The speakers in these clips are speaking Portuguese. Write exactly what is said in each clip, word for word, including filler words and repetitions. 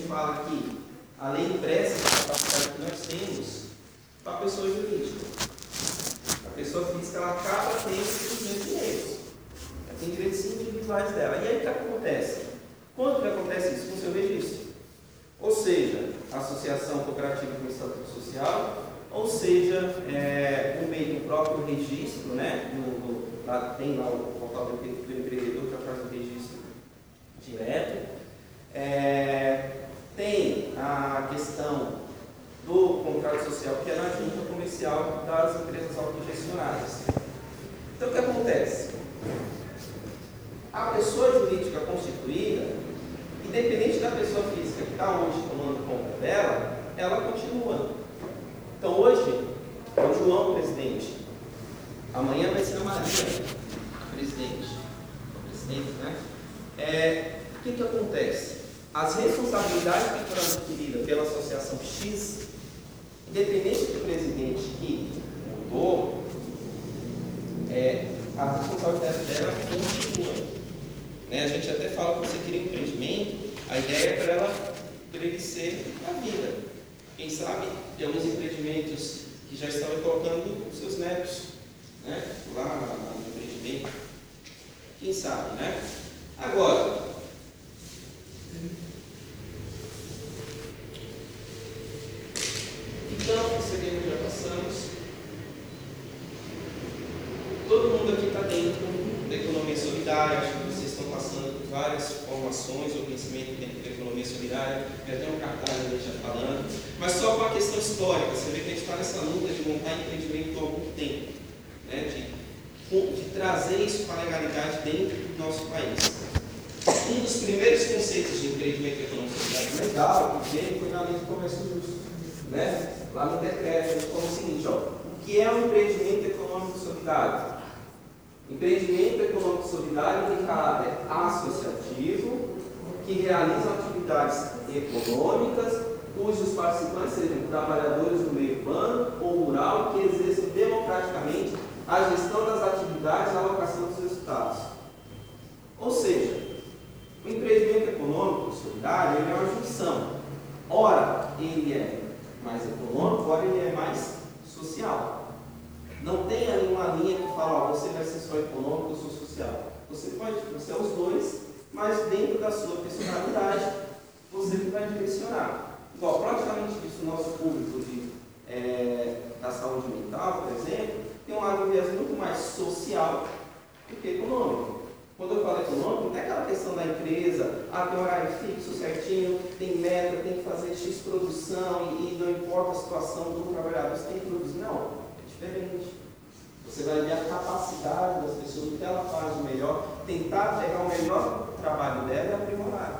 fala que a lei empresta a capacidade que nós temos para a pessoa jurídica. A pessoa física ela acaba tendo os mesmos direitos. Ela tem direitos individuais dela. E aí o que acontece? Quando que acontece isso? Com o seu registro. Ou seja, associação cooperativa com estatuto social, ou seja, é, por meio do próprio registro, né? Do, do, lá, tem lá o portal do, do empreendedor que faz o registro direto. É, tem a questão do contrato social, que é na junta comercial das empresas autogestionárias. Então, o que acontece? A pessoa jurídica constituída, independente da pessoa física que está hoje tomando conta dela, ela continua. Então, hoje, é o João presidente. Amanhã vai ser a Maria presidente. O presidente, né? É, o que, que acontece? As responsabilidades que foram adquiridas pela Associação X, independente do presidente que mudou, é, a responsabilidade dela continua. Né? A gente até fala que você cria um empreendimento, a ideia é para ela para ele ser a vida. Quem sabe, tem alguns empreendimentos que já estão colocando os seus netos, né? Lá no empreendimento. Quem sabe, né? Agora, então, isso aqui nós já passamos. Todo mundo aqui está dentro da economia solidária. Acho que vocês estão passando por várias formações ou conhecimento dentro da economia solidária. Já tem um cartaz ali já falando. Mas só com a questão histórica, você vê que a gente está nessa luta de montar empreendimento há algum tempo, né? de, de trazer isso para a legalidade dentro do nosso país. Um dos primeiros conceitos de empreendimento econômico solidário legal que veio foi na lei de comércio justo. Né? Lá no decreto, ele falou o seguinte: ó, o que é um empreendimento econômico solidário? Empreendimento econômico solidário tem caráter associativo, que realiza atividades econômicas, cujos participantes sejam trabalhadores do meio urbano ou rural que exerçam democraticamente a gestão das atividades e a alocação dos resultados. Ou seja, o empreendimento econômico solidário ele é uma junção. Ora, ele é mais econômico, ora ele é mais social. Não tem ali uma linha que fala, ó, você vai ser só econômico ou só social. Você pode ser os dois, mas dentro da sua personalidade, você que vai direcionar. Igual, praticamente isso, o nosso público de, é, da saúde mental, por exemplo, tem um lado viés muito mais social do que econômico. Quando eu falo econômico, não tem aquela questão da empresa, ah, tem horário fixo, certinho, tem meta, tem que fazer X produção e, e não importa a situação do trabalhador, você tem que produzir. Não, é diferente. Você vai ver a capacidade das pessoas, o que ela faz de melhor, tentar pegar o melhor trabalho dela e aprimorar.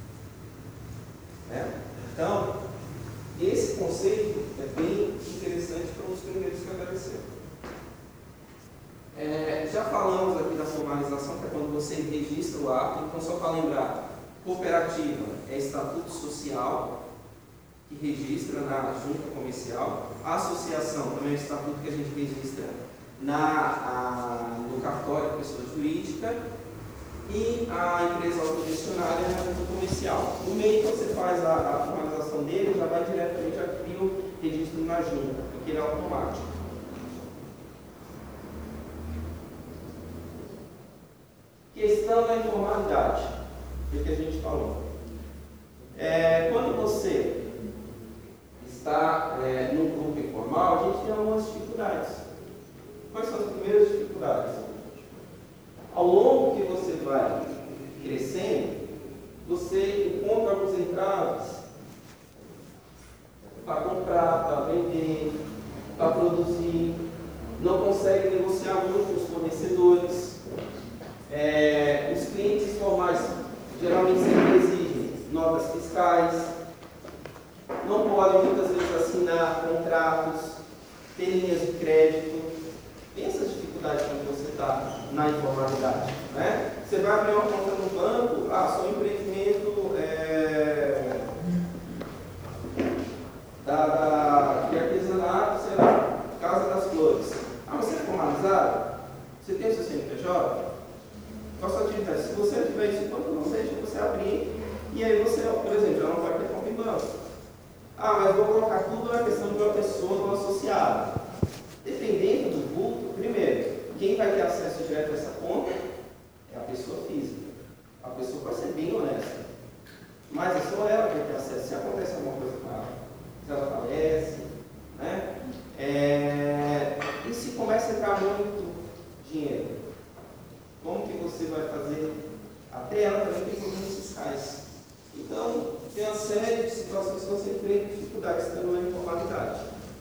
Né? Então, esse conceito é bem interessante para os primeiros que apareceram. É, já falamos aqui da formalização, que é quando você registra o ato. Então, só para lembrar, cooperativa é estatuto social, que registra na junta comercial. A associação também é estatuto que a gente registra na, a, no cartório de pessoa jurídica. E a empresa autogestionária é na junta comercial. No meio que você faz a, a formalização dele, já vai diretamente aqui o registro na junta, porque ele é automático. Questão da informalidade, o que a gente falou. É, quando você está é, num grupo informal, a gente tem algumas dificuldades. Quais são as primeiras dificuldades? Ao longo que você vai crescendo, você encontra alguns entraves para comprar, para vender, para produzir, não consegue negociar muito com os fornecedores. É, os clientes formais geralmente sempre exigem notas fiscais, não podem muitas vezes assinar contratos, ter linhas de crédito. Tem essas dificuldades quando você está na informalidade. Né? Você vai abrir uma conta no banco, ah, só um empreendimento é, da, da, de artesanato, sei lá, Casa das Flores. Ah, você é formalizado? Você tem o seu C N P J? Qual a sua atividade? Se você tiver isso, enquanto não seja, você abrir, e aí você, por exemplo, já não vai ter mas vou colocar tudo na questão de uma pessoa ou associada. Dependendo do vulto, primeiro, quem vai ter acesso direto a essa conta é a pessoa física. A pessoa pode ser bem honesta, mas é só ela que vai ter acesso. Se acontece alguma coisa com ela, se ela falece, né? É... E se começa a entrar muito dinheiro, como que você vai fazer? Até ela também tem problemas fiscais. Então, tem uma série de situações que você enfrenta dificuldades estando na informalidade.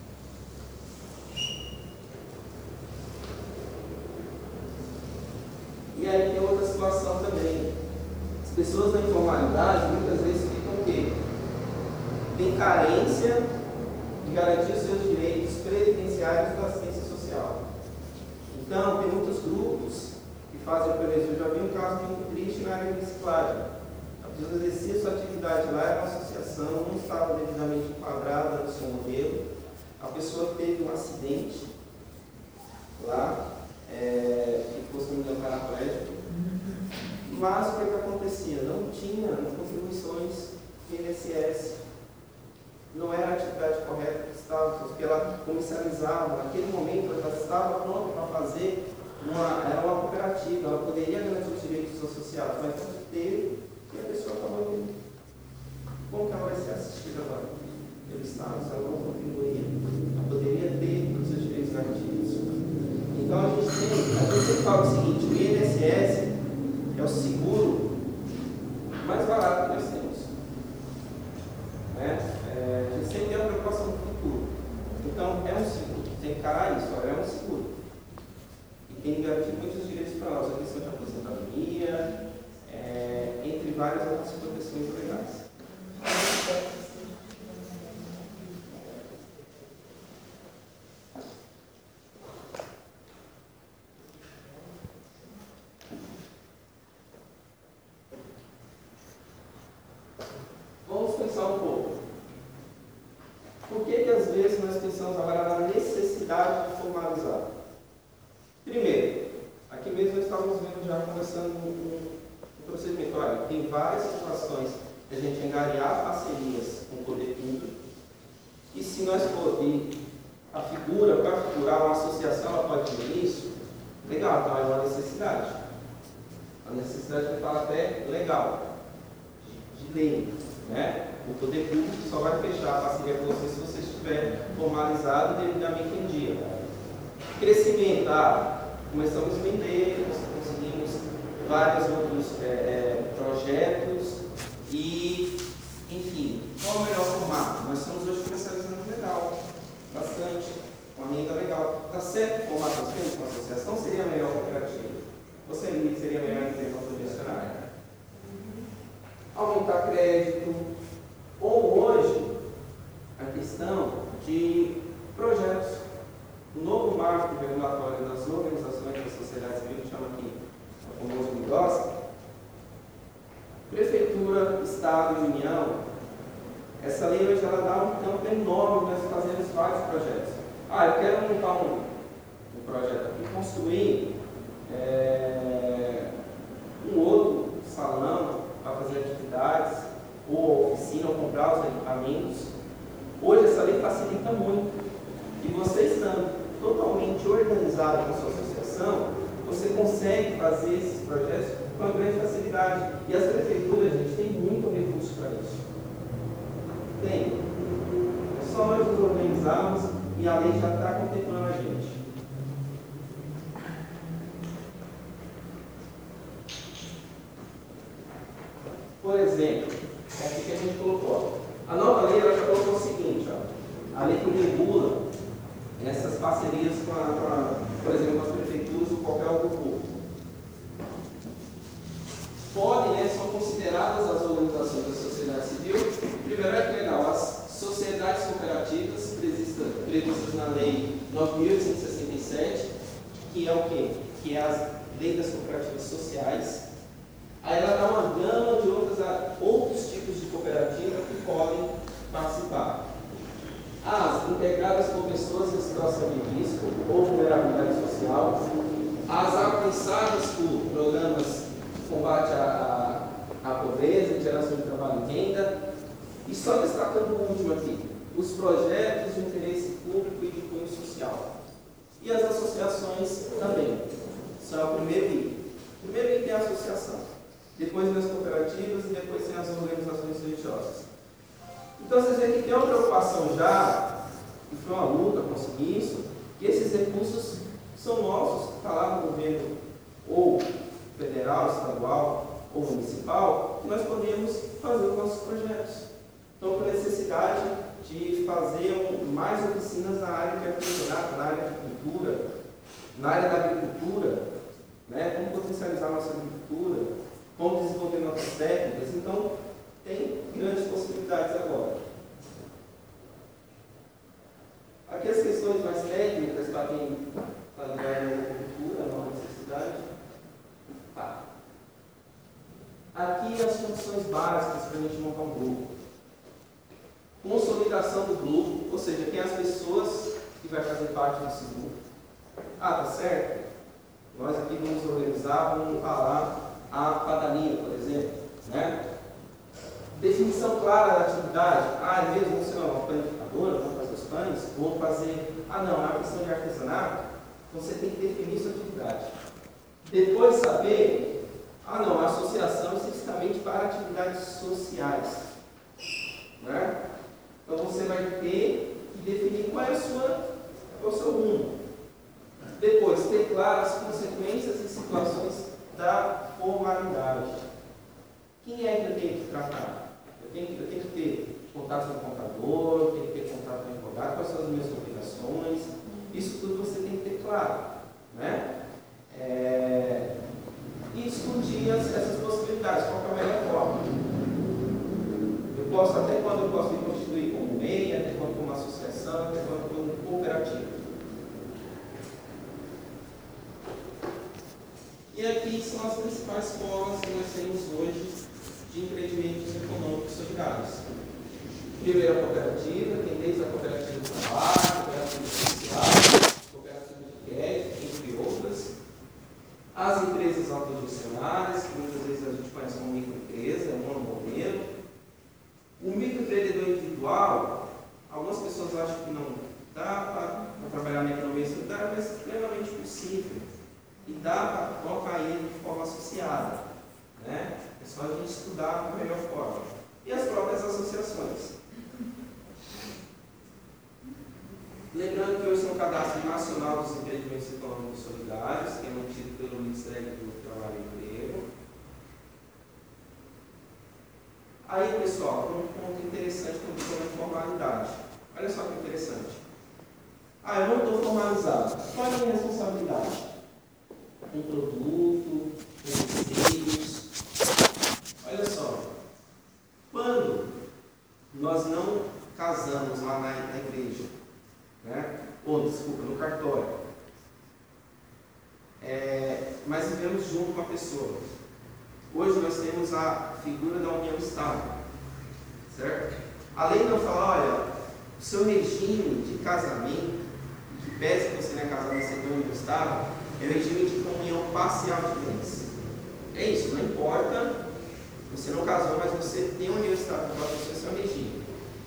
E aí tem outra situação também. As pessoas na informalidade muitas vezes ficam o quê? Tem carência de garantir os seus direitos previdenciários da assistência social. Então, tem muitos grupos que fazem, por exemplo, eu já vi um caso muito triste na área de reciclagem. A pessoa exercia sua atividade lá, era uma associação, não estava devidamente enquadrada no seu modelo. A pessoa teve um acidente lá, é, ficou, se não me engano, paraplégico. Mas o que, que acontecia? Não tinha contribuições do I N S S. Não era a atividade correta que estava, porque ela comercializava, naquele momento ela já estava pronta para fazer, uma, era uma cooperativa, ela poderia garantir os direitos associados, mas não teve, e a pessoa estava indo. Como que ela vai ser assistida agora? Pelo Estado, se ela não contribuía, ela poderia ter os seus direitos garantidos. Então a gente tem, a gente sempre fala o seguinte, o I N S S é o seguro mais barato que nós temos. Né? É, a gente sempre tem uma preocupação do futuro. Então, é um seguro. Tem que encarar isso. Olha, é um seguro. E tem que garantir muitos direitos para nós. A questão de aposentadoria, é, entre várias outras proteções legais. Vamos pensar um pouco. Por que que às vezes nós pensamos agora na necessidade de formalizar? Primeiro, aqui mesmo nós estávamos vendo já conversando com o procedimento. Olha, tem várias situações de a gente angariar parcerias com o poder público, e se nós for vir a figura, para figurar uma associação, ela pode ter isso, legal, então é uma necessidade. A necessidade que fala até legal, de, de lei. Né? O poder público só vai fechar a parceria com você se você estiver formalizado e devidamente em dia. Crescimento, ah, começamos a vender, nós conseguimos vários outros é, é, projetos e, enfim, qual é o melhor formato? Nós estamos hoje comercializando legal, bastante, uma renda legal. Está certo o formato nós temos com a associação? Seria a melhor cooperativa? Ou seria, seria a melhor empresa gestionária? Aumentar crédito, ou hoje a questão de projetos. O novo marco regulatório das organizações da sociedade civil, que chama aqui o famoso M I D O S, Prefeitura, Estado e União, essa lei hoje ela dá um campo enorme, nós fazemos vários projetos. Ah, eu quero montar um, um projeto aqui, construir é, um outro salão para fazer atividades, ou oficina, ou comprar os equipamentos. Hoje essa lei facilita muito. E você estando totalmente organizado com a sua associação, você consegue fazer esses projetos com grande facilidade. E as prefeituras, a gente tem muito recurso para isso. Tem. É só nós nos organizarmos e a lei já está contemplando a gente. Por exemplo, é aqui que a gente colocou. A nova lei ela já colocou o seguinte, ó, a lei que regula essas parcerias com, a, com a, por exemplo, com as prefeituras ou qualquer outro público. Podem, né, são consideradas as organizações da sociedade civil. Primeiro é que legal, as sociedades cooperativas previstas, previstas na lei nove mil oitocentos e sessenta e sete, que é o quê? Que é a lei das cooperativas sociais. Aí ela dá uma gama de outros, outros tipos de cooperativa que podem participar. As integradas por pessoas em situação de risco ou vulnerabilidade social. As alcançadas por programas de combate à, à, à pobreza, de geração de trabalho e renda. E só destacando o último aqui, os projetos de interesse público e de cunho social. E as associações também. Isso é o primeiro item. O primeiro item é a associação. Depois vem as cooperativas e depois tem as organizações religiosas. Então vocês veem que tem uma preocupação já, e foi uma luta conseguir isso, que esses recursos são nossos, que está lá no governo ou federal, estadual ou municipal, que nós podemos fazer os nossos projetos. Então, por necessidade de fazer um, mais oficinas na área de artesanato, na área de cultura, na área da agricultura, né? Como potencializar a nossa agricultura, como desenvolver nossas técnicas. Então, tem grandes possibilidades agora. Aqui as questões mais técnicas, para quem está ligado na agricultura, não há necessidade. Tá. Aqui as condições básicas para a gente montar um grupo. Consolidação do grupo, ou seja, quem é as pessoas que vai fazer parte desse grupo. Ah, tá certo? Nós aqui vamos organizar, vamos falar a padaria, por exemplo, né? Definição clara da atividade. Ah, é mesmo, vamos ser uma panificadora, vamos fazer os pães, vamos fazer... Ah, não, é uma questão de artesanato, você tem que definir sua atividade. Depois saber... Ah, não, a associação é especificamente para atividades sociais, né? Então você vai ter que definir qual é, a sua, qual é o seu rumo. Depois, ter claras as consequências e situações da formalidade. Quem é que eu tenho que tratar? Eu tenho, eu tenho que ter contato com o contador, eu tenho que ter contato com o advogado, quais são as minhas obrigações. Isso tudo você tem que ter claro, né? É, e discutir essas possibilidades, qual é a melhor forma. Eu posso, até quando eu posso me constituir como M E I, até quando como associação, até quando como cooperativa. E aqui são as principais formas que nós temos hoje de empreendimentos econômicos solidários. Primeiro, a cooperativa, tem desde a cooperativa de trabalho, a cooperativa social, a cooperativa de crédito, entre outras. As empresas autogestionárias, que muitas vezes a gente conhece como microempresa, é um modelo. O microempreendedor individual, algumas pessoas acham que não dá para trabalhar na economia solidária, mas é plenamente possível. E dá para colocar ele de forma associada, né? É só a gente estudar a melhor forma. E as próprias associações. Lembrando que hoje tem um cadastro nacional dos empreendimentos econômicos solidários, que é mantido pelo Ministério do Trabalho e Emprego. Aí, pessoal, tem um ponto interessante também sobre a formalidade. Olha só que interessante. Ah, eu não estou formalizado. Qual é a minha responsabilidade? Um produto, receios. Olha só, quando nós não casamos lá na, na igreja, né? Ou, desculpa, no cartório, é, mas vivemos junto com a pessoa. Hoje nós temos a figura da união estável, certo? A lei não fala, olha, o seu regime de casamento, que pese que você não é casado, mas você tem união estável, é o regime de comunhão parcial de bens. É isso, não importa, você não casou, mas você tem união estável com a pessoa, esse é o regime.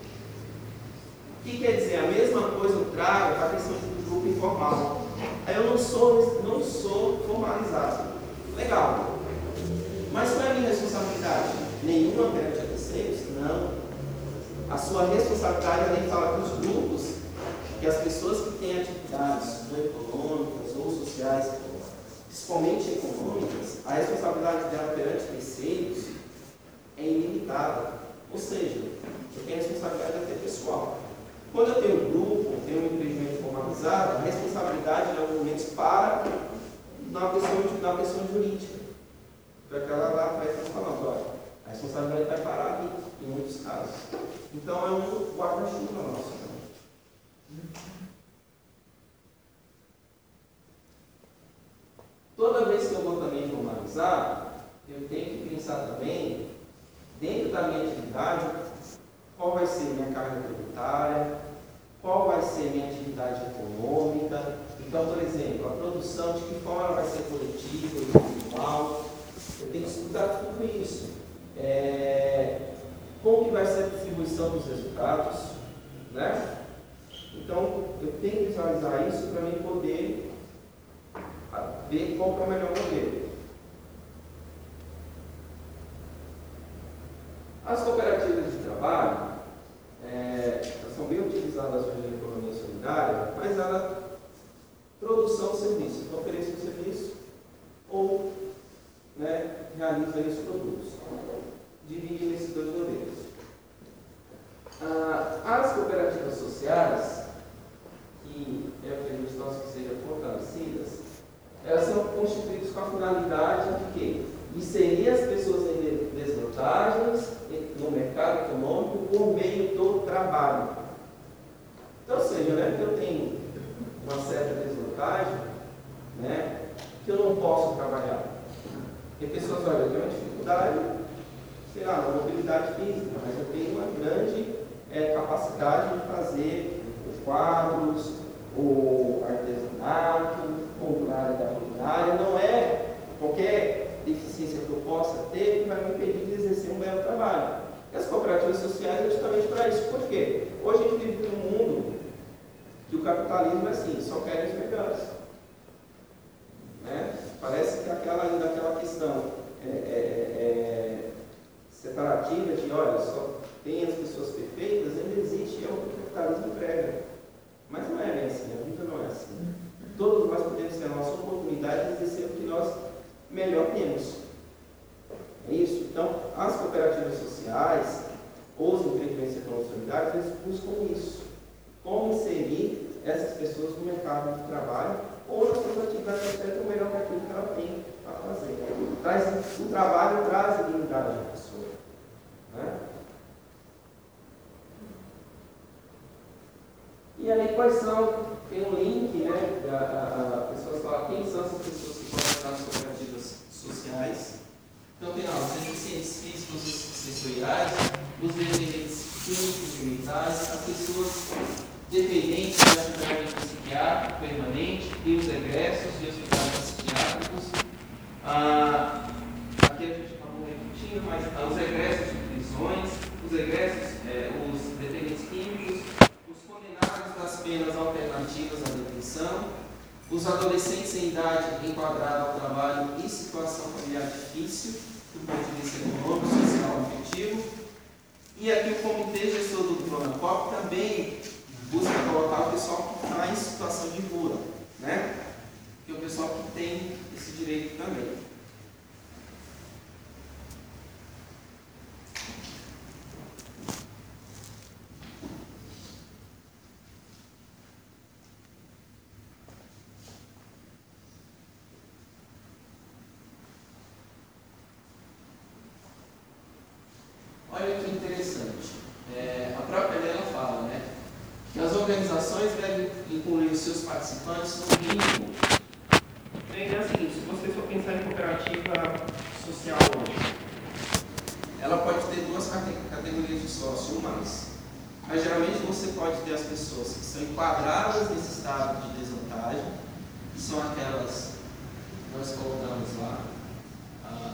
O que quer dizer? A mesma coisa eu trago para a questão do grupo informal. Aí eu não sou, não sou formalizado. Legal. Mas qual é a minha responsabilidade? Nenhuma perante a terceiros? Não. A sua responsabilidade, a lei fala que os grupos, que as pessoas que têm atividades ou econômicas ou sociais, principalmente econômicas, a responsabilidade dela perante terceiros é ilimitada. Ou seja, eu tenho a responsabilidade até pessoal. Quando eu tenho um grupo, tenho um empreendimento formalizado, a responsabilidade em alguns momentos para na questão, na questão jurídica. Foi aquela lá atrás que nós falamos, olha, a responsabilidade vai parar ali, em muitos casos. Então é um guarda-chuva nosso. Toda vez que eu vou também formalizar, eu tenho que pensar também, dentro da minha atividade, qual vai ser minha carga tributária, qual vai ser minha atividade econômica. Então, por exemplo, a produção, de que forma vai ser coletiva, individual. Eu tenho que estudar tudo isso. É, como que vai ser a distribuição dos resultados, Né? Então, eu tenho que visualizar isso para mim poder ver qual que é o melhor modelo. As cooperativas de trabalho é, são bem utilizadas hoje na economia solidária, mas ela produção de serviço, então oferece um serviço ou, né, realiza esses produtos. Divide nesses dois modelos. Ah, as cooperativas sociais, que é o que a gente torce que sejam fortalecidas, elas são constituídas com a finalidade de quê? Inserir as pessoas em desvantagens no mercado econômico por meio do trabalho. Então, ou seja, né, que eu tenho uma certa desvantagem, né, que eu não posso trabalhar. Porque pessoas, olha, eu tenho uma dificuldade, sei lá, na mobilidade física, mas eu tenho uma grande é, capacidade de fazer os quadros, o artesanato, ou na área da culinária. Não é qualquer deficiência que eu possa ter que vai me impedir de exercer um belo trabalho. E as cooperativas sociais é justamente para isso. Por quê? Hoje a gente vive num mundo que o capitalismo é assim, só querem os melhores. Né? Parece que aquela, ainda aquela questão é, é, é, separativa de, olha, só tem as pessoas perfeitas, ainda existe, é o que o capitalismo prega. Mas não é bem assim, a vida não é assim. Todos nós podemos ter a nossa oportunidade de exercer o que nós melhor temos. É isso? Então, as cooperativas sociais, ou os empreendimentos econômicos solidários, eles buscam isso. Como inserir essas pessoas no mercado de trabalho ou nas suas atividades que afetam o melhor daquilo que ela tem a fazer. Traz, o trabalho traz a dignidade da pessoa. Né? E aí, quais são? Tem um link, né? A, a, a pessoas falam quem são essas pessoas que podem estar nas cooperativas sociais. Então, tem lá os deficientes físicos e sensoriais, os dependentes químicos e mentais, as pessoas dependentes de atividade psiquiátrica permanente e os egressos de hospitais psiquiátricos. Ah, aqui a gente acabou repetindo, mas ah, os egressos de prisões, os egressos, é, os dependentes químicos, os condenados das penas alternativas à detenção, os adolescentes em idade enquadrada ao trabalho e situação familiar difícil, do ponto de vista econômico, social e afetivo. E aqui o Comitê Gestor do Pronapop também busca colocar o pessoal que está em situação de rua, né? Que é o pessoal que tem esse direito também. Olha que interessante. É, a própria lei ela fala, né, que as organizações devem incluir os seus participantes no mínimo. A ideia é a seguinte: se você for pensar em cooperativa social hoje, ela pode ter duas categorias de sócio ou mais. Mas geralmente você pode ter as pessoas que são enquadradas nesse estado de desvantagem, que são aquelas que nós colocamos lá. Ah,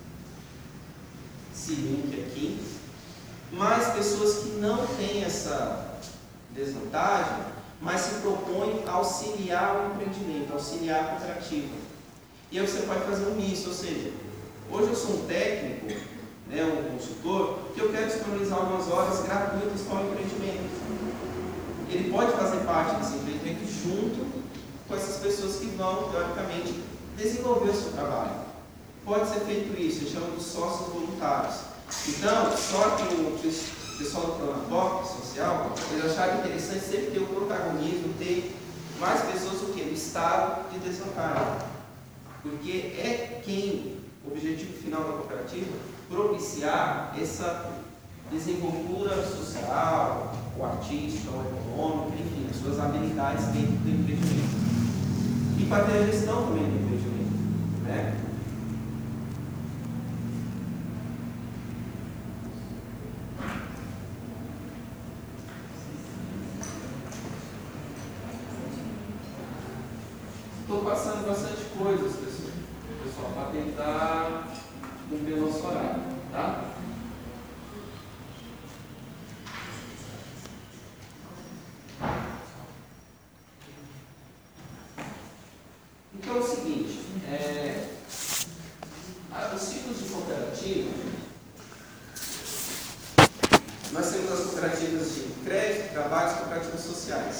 esse link aqui, mas pessoas que não têm essa desvantagem, mas se propõem a auxiliar o empreendimento, auxiliar a cooperativa. E aí você pode fazer um misto, ou seja, hoje eu sou um técnico, né, um consultor, que eu quero disponibilizar algumas horas gratuitas para o empreendimento. Ele pode fazer parte desse empreendimento junto com essas pessoas que vão, teoricamente, desenvolver o seu trabalho. Pode ser feito isso, eles chamam de sócios voluntários. Então, só que o pessoal do Pronapop social, eles acharam interessante sempre ter o protagonismo, ter mais pessoas do que? No estado de desvantagem. Porque é quem, o objetivo final da cooperativa, propiciar essa desenvoltura social, ou artística, ou econômica, enfim, as suas habilidades dentro do empreendimento. E para ter a gestão também do empreendimento, né? Estou passando bastante coisas, pessoal, pessoal para tentar cumprir o nosso horário, tá? Nós temos as cooperativas de crédito, trabalho e cooperativas sociais.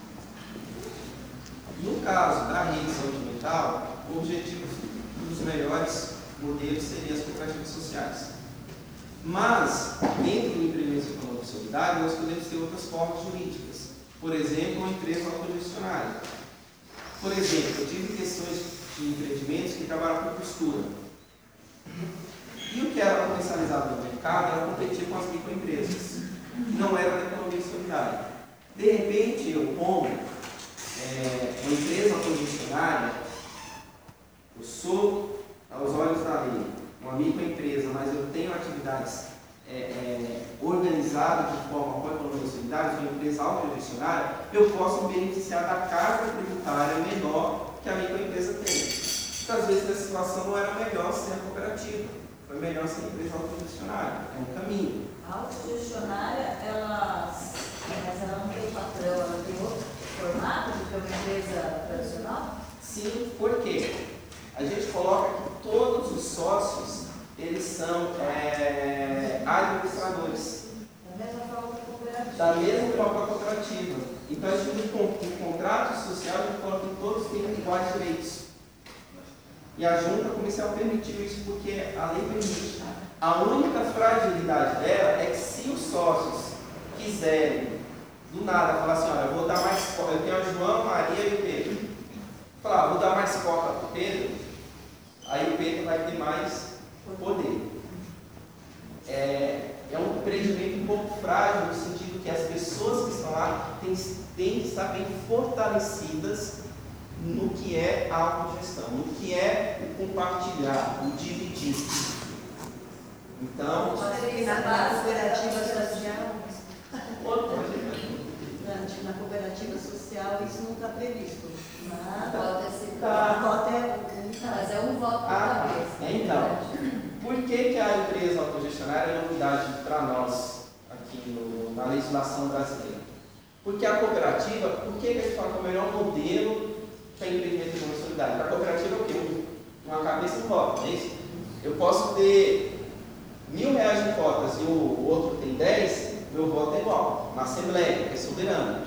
No caso da rede de saúde mental, o objetivo dos melhores modelos seria as cooperativas sociais. Mas, dentro do empreendimento econômico solidário, nós podemos ter outras formas jurídicas. Por exemplo, uma empresa autogestionária. Por exemplo, eu tive questões de empreendimentos que trabalham com costura. E o que era comercializado no mercado era competir com as microempresas, que não era da economia solidária. De repente, eu como é, uma empresa autogestionária, eu sou, aos olhos da lei, uma microempresa, mas eu tenho atividades é, é, organizadas de forma com a economia solidária, sou uma empresa autogestionária, eu posso me beneficiar da carga tributária menor que a microempresa tem. Muitas vezes a situação não era melhor sem a cooperativa. Foi melhor ser empresa autogestionária, é um caminho. A autogestionária, ela, mas ela não tem patrão, ela tem outro formato do que uma empresa tradicional? Sim, por quê? A gente coloca que todos os sócios, eles são é, administradores. Da mesma forma que a cooperativa. Da mesma forma que a cooperativa. Então, a gente, no contrato social, a gente coloca que todos têm iguais direitos. E a junta comercial permitiu isso porque a lei permite. A única fragilidade dela é que se os sócios quiserem, do nada, falar assim, olha, eu vou dar mais cota, eu tenho a João, Maria e o Pedro. Falar, vou dar mais cota para o Pedro, aí o Pedro vai ter mais poder. É, é um empreendimento um pouco frágil, no sentido que as pessoas que estão lá têm, têm que estar bem fortalecidas no que é a autogestão, no que é o compartilhar, o dividir. Então, na cooperativa social, na cooperativa social isso não está previsto. nada, pode ser. A cota é, Mas é um voto por ah, cabeça. então, por que, que a empresa autogestionária é novidade para nós aqui no, na legislação brasileira? Porque a cooperativa, por que, que a gente fala que é o melhor modelo para empreendimento econômico solidário? Para a cooperativa é o quê? Uma cabeça e um voto, não é isso? Eu posso ter mil reais de cotas e o outro tem dez, meu voto é igual, na Assembleia, que é soberano.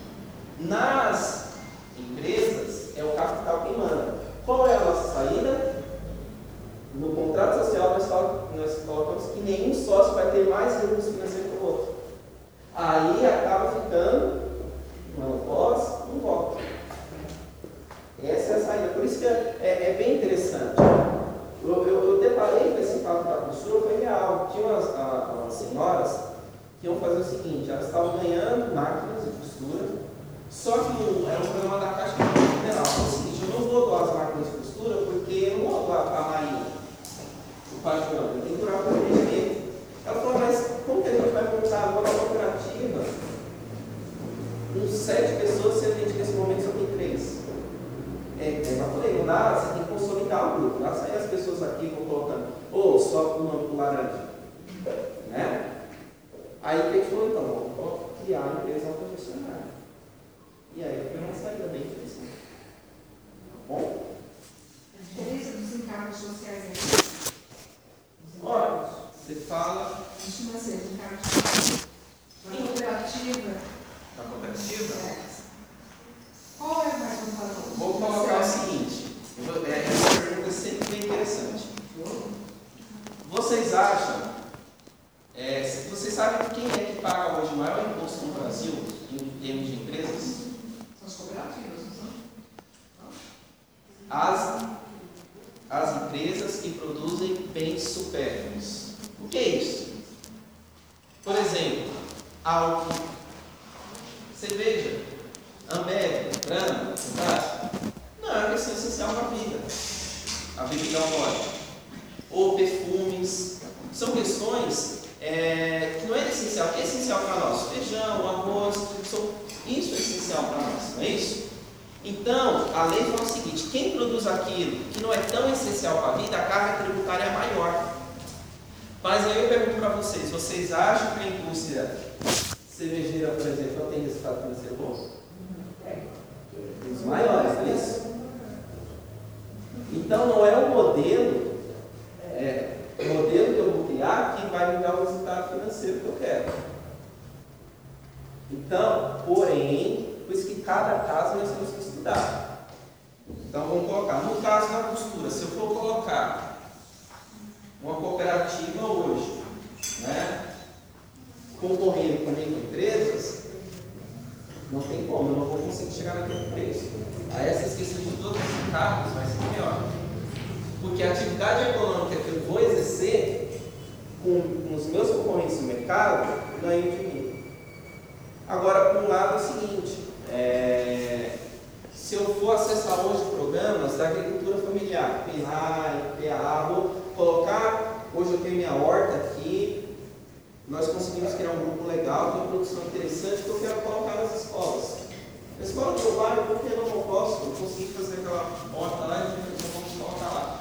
Nas empresas, é o capital quem manda. Qual é a nossa saída? No contrato social, nós colocamos que nenhum sócio vai ter mais recursos financeiros que o outro. Aí acaba ficando uma voz, um voto. Essa é a saída. Por isso que é, é, é bem interessante. Eu, eu, eu deparei com esse fato da costura, foi real. Tinha umas, umas senhoras que iam fazer o seguinte: elas estavam ganhando máquinas de costura, só que um, era um programa da Caixa Econômica Federal. Foi o seguinte: eu não vou doar as máquinas de costura porque eu não vou doar para a Maria, o patrão, eu tenho que doar para o empreendimento. Ela falou: mas como que a gente vai montar agora uma cooperativa com sete pessoas, se a gente nesse momento só tem três? É, eu falei, não dá, você tem que consolidar o grupo. Não dá sair as pessoas aqui vão colocando, ou só com o nome do laranja. Né? Aí o que a gente falou, então, vamos criar uma empresa autogestionária. E aí foi uma saída bem interessante. Tá bom? A diferença dos encargos sociais aí. Olha, você fala. Costuma ser os encargos sociais. Na cooperativa. Na cooperativa? É. Qual é mais vantajoso? Vou colocar o seguinte, essa pergunta é sempre bem interessante. Vocês acham, é, vocês sabem quem é que paga hoje o maior imposto no Brasil em termos de empresas? São as cooperativas, não são? As, as empresas que produzem bens supérfluos. O que é isso? Por exemplo, álcool, cerveja, Ambev, Brahma, Antártica, não é uma questão essencial para a vida. A bebida alcoólica. Ou perfumes. São questões é, que não é essencial. O que é essencial para nós? Feijão, arroz, são, isso é essencial para nós, não é isso? Então, a lei fala o seguinte: quem produz aquilo que não é tão essencial para a vida, a carga tributária é maior. Mas aí eu pergunto para vocês, vocês acham que a indústria cervejeira, por exemplo, não tem resultado financeiro bom? Os maiores, não é isso? Então não é o modelo, é, o modelo que eu vou criar que vai me dar o resultado financeiro. financeiro que eu quero. Então, porém, por isso que cada caso nós temos que estudar. Então, vamos colocar, no caso da costura, se eu for colocar uma cooperativa hoje, né, concorrendo comigo com empresas, não tem como, eu não vou conseguir chegar naquele preço. Aí essa questão de todos os cargos vai ser pior. Porque a atividade econômica que eu vou exercer com, com os meus concorrentes no mercado ganham de mim. Agora, por um lado é o seguinte, é, se eu for acessar hoje programas da agricultura familiar, P N A R, P A A, vou colocar, hoje eu tenho minha horta aqui, nós conseguimos criar um grupo legal, tem uma produção interessante que eu quero colocar nas escolas. Na escola do meu bairro, por que eu não posso? Eu consegui fazer aquela horta lá e então vamos colocar lá.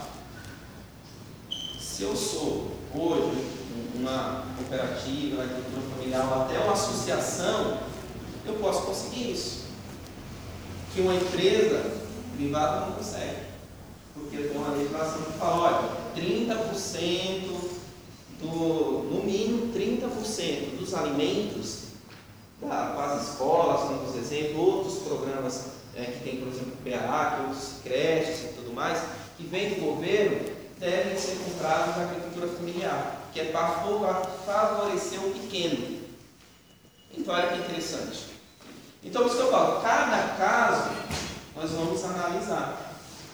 Se eu sou hoje uma cooperativa, uma agricultura familiar ou até uma associação, eu posso conseguir isso. Que uma empresa privada não consegue. Porque tem uma legislação que fala, olha, trinta por cento do, no mínimo trinta por cento dos alimentos da, com as escolas, como por exemplo, outros programas é, que tem, por exemplo, o P A A, que outros creches e tudo mais, que vem do governo, devem ser comprados na agricultura familiar, que é para favorecer o pequeno. Então, olha que interessante. Então, por isso que eu falo, cada caso nós vamos analisar.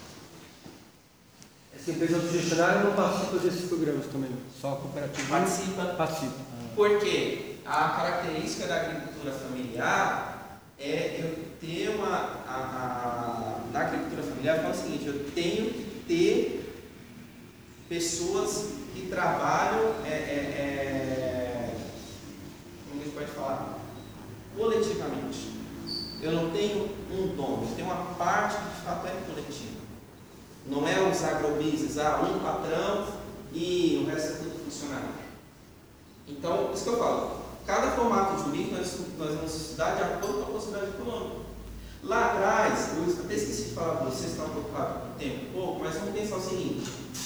Essa empresa autogestionária não participa desses programas também, só a cooperativa? Participa. Participa. Porque a característica da agricultura familiar é eu ter uma... A, a, na agricultura familiar fala o seguinte, eu tenho que ter pessoas que trabalham, é, é, é, como a gente pode falar, coletivamente. Eu não tenho um dono, eu tenho uma parte que de fato é coletiva. Não é os agrobusiness, ah, um patrão e o resto é tudo funcionário. Então, isso que eu falo, cada formato jurídico nós, nós vamos estudar de acordo com a possibilidade econômica. Lá atrás, eu até esqueci de falar para vocês, estão preocupados com o tempo um pouco, mas vamos pensar o seguinte.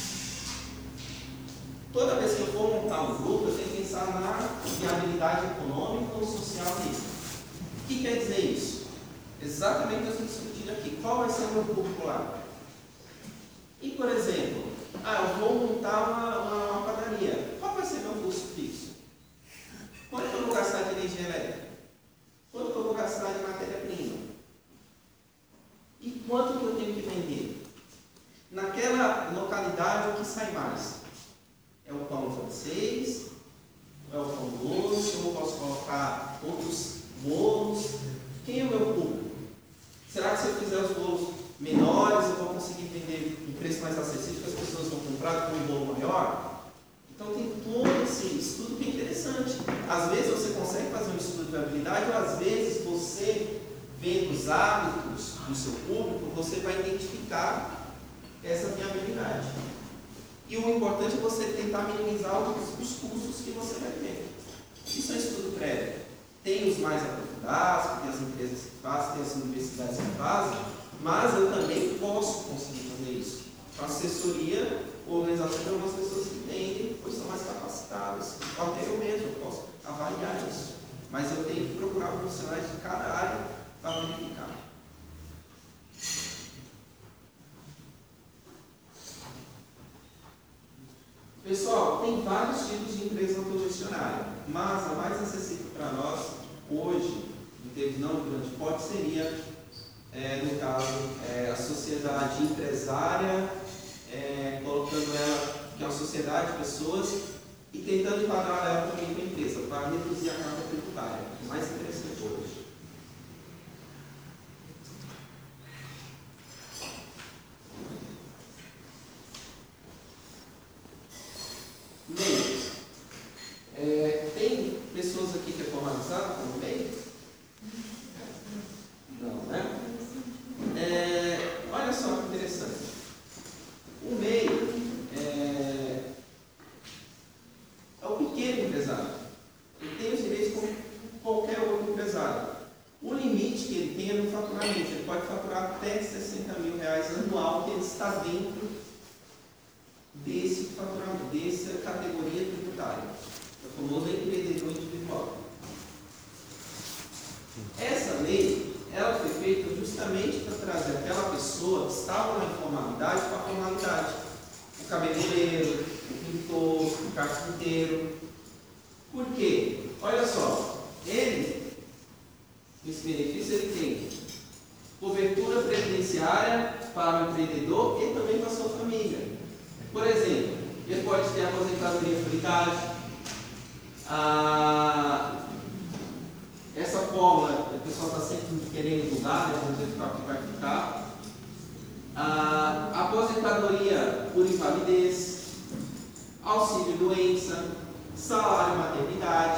Toda vez que eu for montar um grupo, eu tenho que pensar na viabilidade econômica ou social dele. O que quer dizer isso? Exatamente o que nós estamos discutindo aqui. Qual vai ser o meu público lá? E, por exemplo, ah, eu vou montar uma, uma, uma padaria. Qual vai ser meu custo fixo? Quanto eu vou gastar de energia elétrica? Quanto eu vou gastar de matéria-prima? E quanto que eu tenho que vender? Naquela localidade, o que sai mais? É o pão francês? É o pão doce? Eu posso colocar outros bolos? Quem é o meu público? Será que se eu fizer os bolos menores, eu vou conseguir vender em preço mais acessível, que as pessoas vão comprar com um bolo maior? Então tem todo esse estudo que é interessante. Às vezes você consegue fazer um estudo de viabilidade, ou às vezes você, vendo os hábitos do seu público, você vai identificar essa viabilidade. E o importante é você tentar minimizar os, os custos que você vai ter. Isso é estudo prévio. Tem os mais aprofundados, tem as empresas que fazem, tem as universidades que fazem, mas eu também posso conseguir fazer isso. A assessoria, organização de algumas pessoas que entendem, pois são mais capacitadas. Até eu mesmo eu posso avaliar isso. Mas eu tenho que procurar profissionais de cada área para verificar. Pessoal, tem vários tipos de empresa autogestionária, mas a mais acessível para nós, hoje, em termos não de grande porte, seria, é, no caso, é, a sociedade empresária, é, colocando ela, que é uma sociedade de pessoas, e tentando enquadrar ela também com a empresa, para reduzir a carga tributária. O mais interessante hoje. M E I. É, tem pessoas aqui que é formalizada como M E I? Não, né? É, olha só que interessante. O M E I é, é o pequeno empresário. Ele tem os direitos como qualquer outro empresário. O limite que ele tem é no faturamento. Ele pode faturar até sessenta mil reais anual, que ele está dentro desse faturamento, dessa categoria tributária. famoso empreendedor individual. Essa lei, ela foi feita justamente para trazer aquela pessoa que estava na informalidade para a formalidade. O cabeleireiro, o pintor, o carpinteiro. Por quê? Olha só, ele, esse benefício, ele tem cobertura previdenciária para o empreendedor e também para a sua família. Por exemplo, ele pode ter aposentadoria por idade. Ah, essa fórmula, o pessoal está sempre querendo mudar, né? Vamos ver o que vai ficar. Ah, aposentadoria por invalidez, auxílio doença, salário maternidade.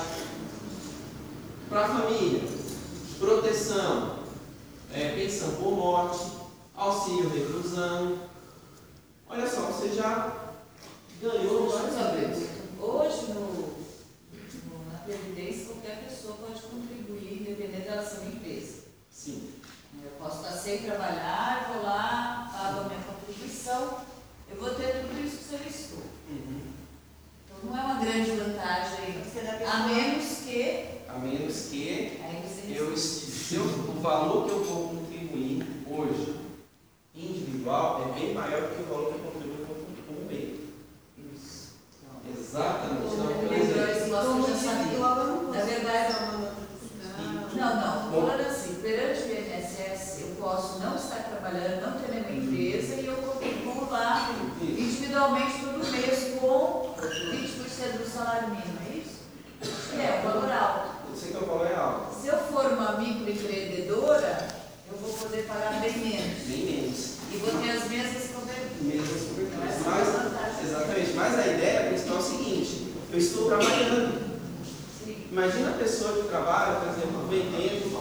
Para a família, proteção, é, pensão por morte, auxílio reclusão. Olha só, você já ganhou várias vezes. Hoje, no, no, na Previdência, qualquer pessoa pode contribuir, independente da sua empresa. Sim. Eu posso estar sem trabalhar, vou lá, pago a minha contribuição, eu vou ter tudo isso que você listou. Uhum. Então, não é uma grande vantagem, a menos que... A menos que aí você eu, se eu, o valor que eu vou contribuir hoje, individual, é bem maior do que o valor que eu contribuo como meio. Isso. Exatamente. Então, por Lembrou exemplo, esse negócio que eu já sabia. individual, eu não Na posso verdade, fazer uma manutenção. não, não, estou falando assim, perante o I N S S, eu posso não estar trabalhando, não ter nenhuma empresa e eu contribuo lá individualmente todo mês com vinte por cento do salário mínimo, é isso? Que é o valor alto. eu sei que o valor é alto, Se eu for uma microempreendedora, eu vou poder pagar bem menos. bem menos. E vou ter as mesmas coberturas. Mesmas coberturas. Essa é a Mas, vantagem. exatamente. Mas a ideia principal é o seguinte: eu estou trabalhando. Sim. Imagina a pessoa que trabalha, por exemplo, vendendo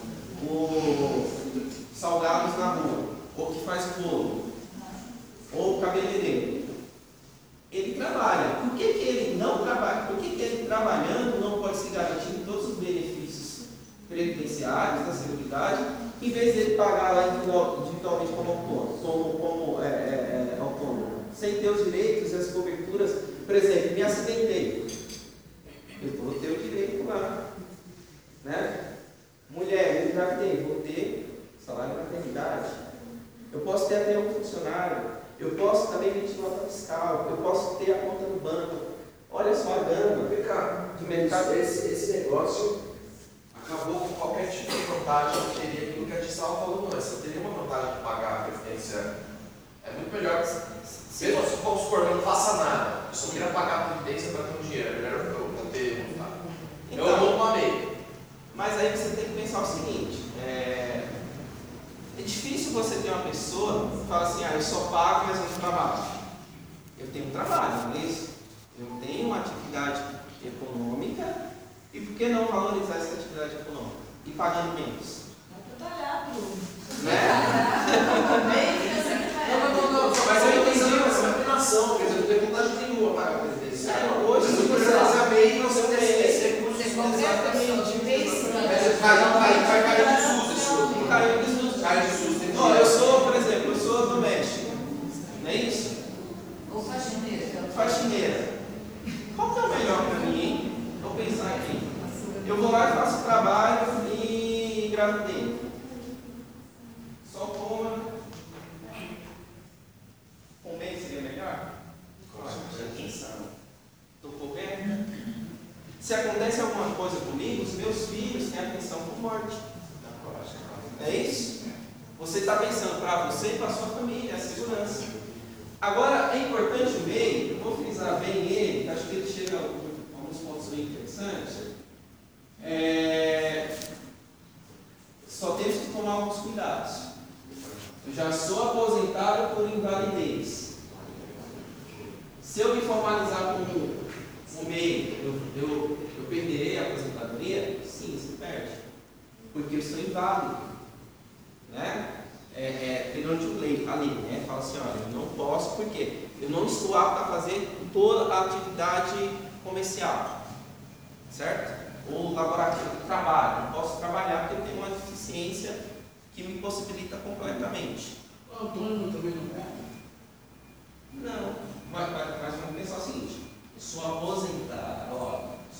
o salgados na rua, ou que faz bolo, ou cabeleireiro. Ele trabalha. Por que, que ele não trabalha? Por que, que ele trabalhando não pode se garantir todos os benefícios previdenciários da Seguridade, em vez de ele pagar lá individualmente como autônomo, como, como é, é, é, autônomo, sem ter os direitos e as coberturas? Por exemplo, me acidentei. Eu vou ter o direito lá. Né? Mulher, eu engravidei, vou ter salário de maternidade. Eu posso ter até um funcionário. Eu posso também emitir nota fiscal. Eu posso ter a conta no banco. Olha só a gama de mercado. Esse, esse negócio acabou com qualquer tipo de vantagem que teria aquilo que a gente estava falando antes. Você teria uma vantagem de pagar a previdência. É muito melhor que, mesmo se vamos supor, eu não faça nada, eu só queira pagar a previdência para ter um dinheiro. É melhor eu ter vontade. Então, eu vou uma meia. Mas aí você tem que pensar o seguinte: é, é difícil você ter uma pessoa que fala assim, ah, eu só pago, mas eu não trabalho. Eu tenho um trabalho, não é isso? Eu tenho uma atividade econômica, e por que não valorizar essa atividade econômica? E pagando menos? Vai trabalhar, Bruno. Né? Também, Não, não, não, não, mas eu entendi essa combinação, quer dizer, não tem vontade nenhuma pagar a previdência. É, hoje, se se você você fazer a meia, não você tem esse Você qualquer pessoa que pense Mas vai, vai, vai cair de SUS esse outro. caiu de SUS. Cai de SUS, tem Ó, eu sou, por exemplo, eu sou doméstico, não é isso? ou faxineira. que é o- Faxineira. Qual que é o melhor para mim, hein? Vou pensar aqui. Eu vou lá e faço trabalho e engravidei. Só coma. Comer seria melhor? Estou coberto. Se acontece alguma coisa comigo, os meus filhos têm a pensão por morte. É isso? Você está pensando para você e para a sua família, a segurança. Agora, é importante o meio, eu vou frisar bem ele, acho que ele chega a alguns pontos bem interessantes. É, só temos que tomar alguns cuidados. Eu já sou aposentado por invalidez. Se eu me formalizar como o meio, eu, eu, eu perderei a aposentadoria? Sim, você perde. Porque eu estou inválido. Né? É, é, perante o lei, a lei, né? Fala assim, olha, eu não posso, porque eu não estou apto a fazer toda a atividade comercial. Certo? Ou laborativa de trabalho. Não posso trabalhar porque eu tenho uma deficiência que me possibilita completamente. O autônomo também não pode? Não, mas, mas, mas vamos pensar o seguinte: eu sou aposentado, ó,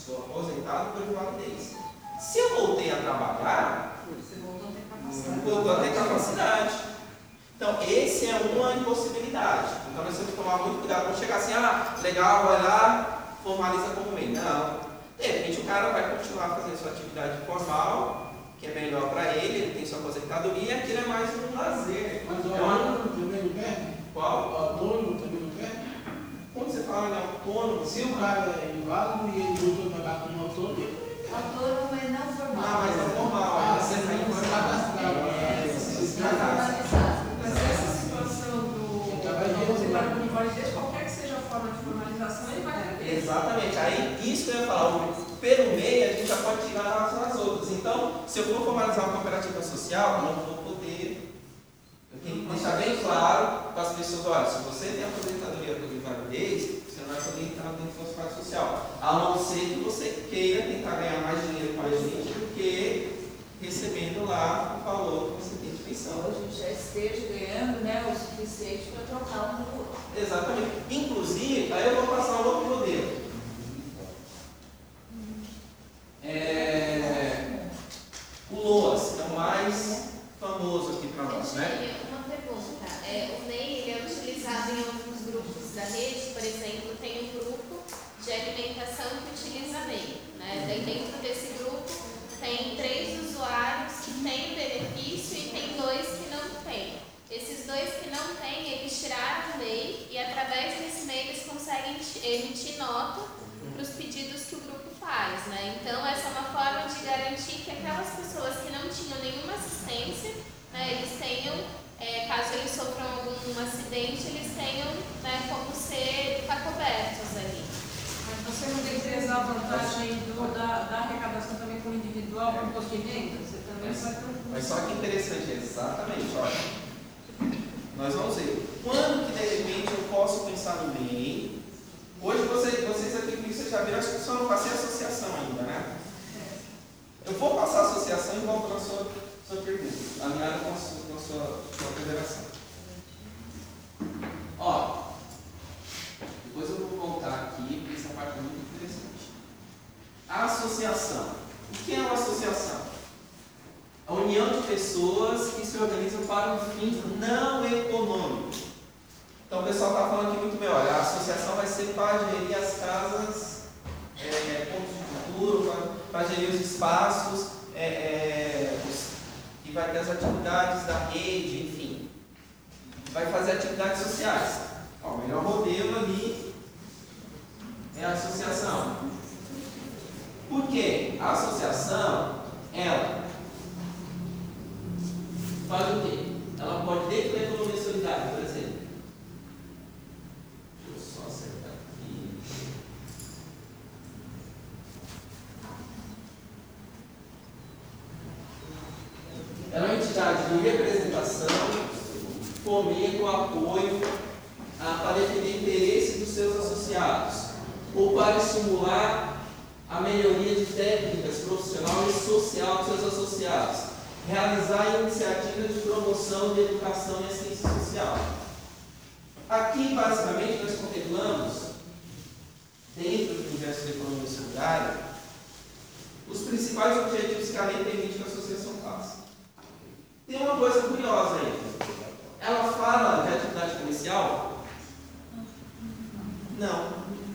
invalidez. Se eu voltei a trabalhar, Você voltou a ter capacidade. voltou a ter capacidade. Então, esse é uma impossibilidade. Então, nós temos que tomar muito cuidado. Não chegar assim, ah, legal, vai lá, formaliza como MEI. Não. De repente, o cara vai continuar fazendo sua atividade formal, que é melhor para ele, ele tem sua aposentadoria, e aquilo é mais um lazer. Mas o É uma- autônomo também não perde? Qual? O autônomo também não perde? Quando você fala em autônomo, Se o cara é inválido e ele voltou a pagar como autônomo, ele Autônomo é não formal. ah, mas é formal, Ah, aí você você está não se informado. cadastrava. É, você se Não cadastra. formalizado. Mas essa situação do Então, vai do ver, aposentado né? com invalidez, qualquer que seja a forma de formalização, ele vai ter. Exatamente, aí isso que eu ia falar, o- pelo meio a gente já pode tirar relação às outras. Então, se eu for formalizar uma cooperativa social, eu não vou poder. Eu tenho que deixar bem claro para as pessoas, olha, se você tem aposentadoria por invalidez, você não vai poder entrar dentro do hospital social. A não ser que você queira tentar ganhar mais dinheiro com a gente do que recebendo lá o valor que você tem de pensão. Então, a gente já esteja ganhando, né, o suficiente para trocar um do outro. Exatamente. Inclusive, aí eu vou passar um outro modelo. É, o LOAS, é o mais famoso aqui para nós, né? Eu tinha uma pergunta. É, o MEI ele é utilizado em alguns grupos da rede, por exemplo, tem um grupo de alimentação que utiliza MEI. Né? Daí dentro desse grupo tem três usuários que têm benefício e tem dois que não têm. Esses dois que não têm, eles tiraram o MEI e através desse MEI eles conseguem emitir nota para os pedidos que o grupo faz. Né? Então essa é uma forma de garantir que aquelas pessoas que não tinham nenhuma assistência, né, eles tenham, é, caso eles sofram algum acidente, eles tenham, né, como ser estar cobertos ali. Mas você não tem que prezar a vantagem do, da, da arrecadação também por individual para o imposto de renda? Você também vai ter um. Mas só que interessante, exatamente, olha. Nós vamos ver. Quando que de repente eu posso pensar no MEI? Hoje vocês, vocês aqui comigo, vocês já viram, acho que só não passei associação ainda, né? Eu vou passar a associação e volto na sua, sua pergunta, alinhada com a sua, com a sua, sua federação. Ó, depois eu vou voltar aqui, porque essa parte é muito interessante. A associação. O que é uma associação? A união de pessoas que se organizam para um fim não econômico. Então o pessoal está falando aqui muito bem, olha, a associação vai ser para gerir as casas, é, pontos de cultura, para gerir os espaços, é, é, os, e vai ter as atividades da rede, enfim. Vai fazer atividades sociais. Ó, o melhor modelo ali é a associação. Por quê? A associação, ela faz o quê? Ela pode, dentro da economia solidária, por exemplo. Deixa eu só acertar aqui. Ela é uma entidade de representação, fomento, apoio ah, para defender interesses dos seus associados, ou para estimular a melhoria de técnicas profissional e social dos seus associados, realizar iniciativas de promoção de educação e assistência social. Aqui, basicamente, nós contemplamos, dentro do universo da economia solidária, os principais objetivos que a lei permite que a associação faça. Tem uma coisa curiosa aí. Ela fala de atividade comercial? Não.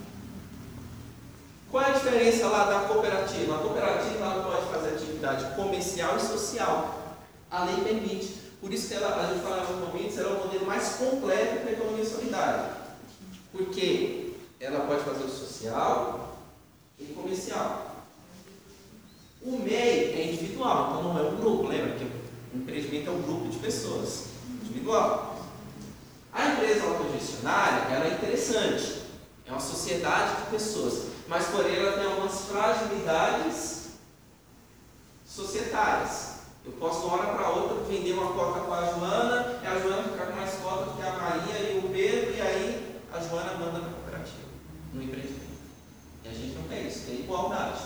Qual é a diferença lá da cooperativa? A cooperativa ela pode fazer atividade comercial e social. A lei permite. Por isso que ela, a gente fala em alguns momentos, ela é o modelo mais completo para a economia solidária. Porque ela pode fazer o social e o comercial. O MEI é individual, então não é um grupo. Lembra que o empreendimento é um grupo de pessoas. Individual. A empresa autogestionária, ela é interessante. É uma sociedade de pessoas. Mas, porém, ela tem algumas fragilidades societárias. Eu posso, de uma hora para outra, vender uma cota para a Joana, e a Joana ficar com mais cota do que a Maria e o Pedro, e aí a Joana manda para a cooperativa, no empreendimento. E a gente não quer isso, tem igualdade.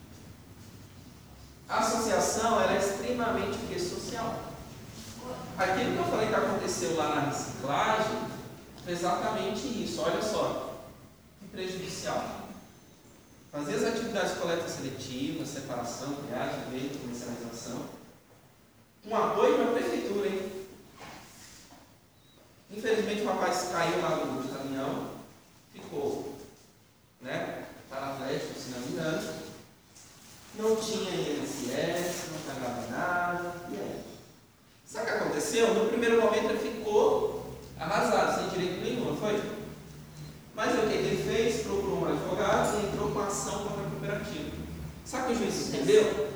A associação ela é extremamente o que? Social. Aquilo que eu falei que aconteceu lá na reciclagem foi exatamente isso. Olha só, que prejudicial. Fazer as atividades atividades de coleta seletiva, separação, triagem, venda, comercialização, com apoio da prefeitura, hein? Infelizmente o rapaz caiu lá do caminhão, ficou, né, paraplégico, se não me engano, não tinha I N S S, não pagava nada, e aí? Sabe o que aconteceu? No primeiro momento ele ficou arrasado, sem direito nenhum, não foi? Mas o que ele fez? Procurou um advogado e entrou com ação contra a cooperativa. Sabe o que o juiz entendeu?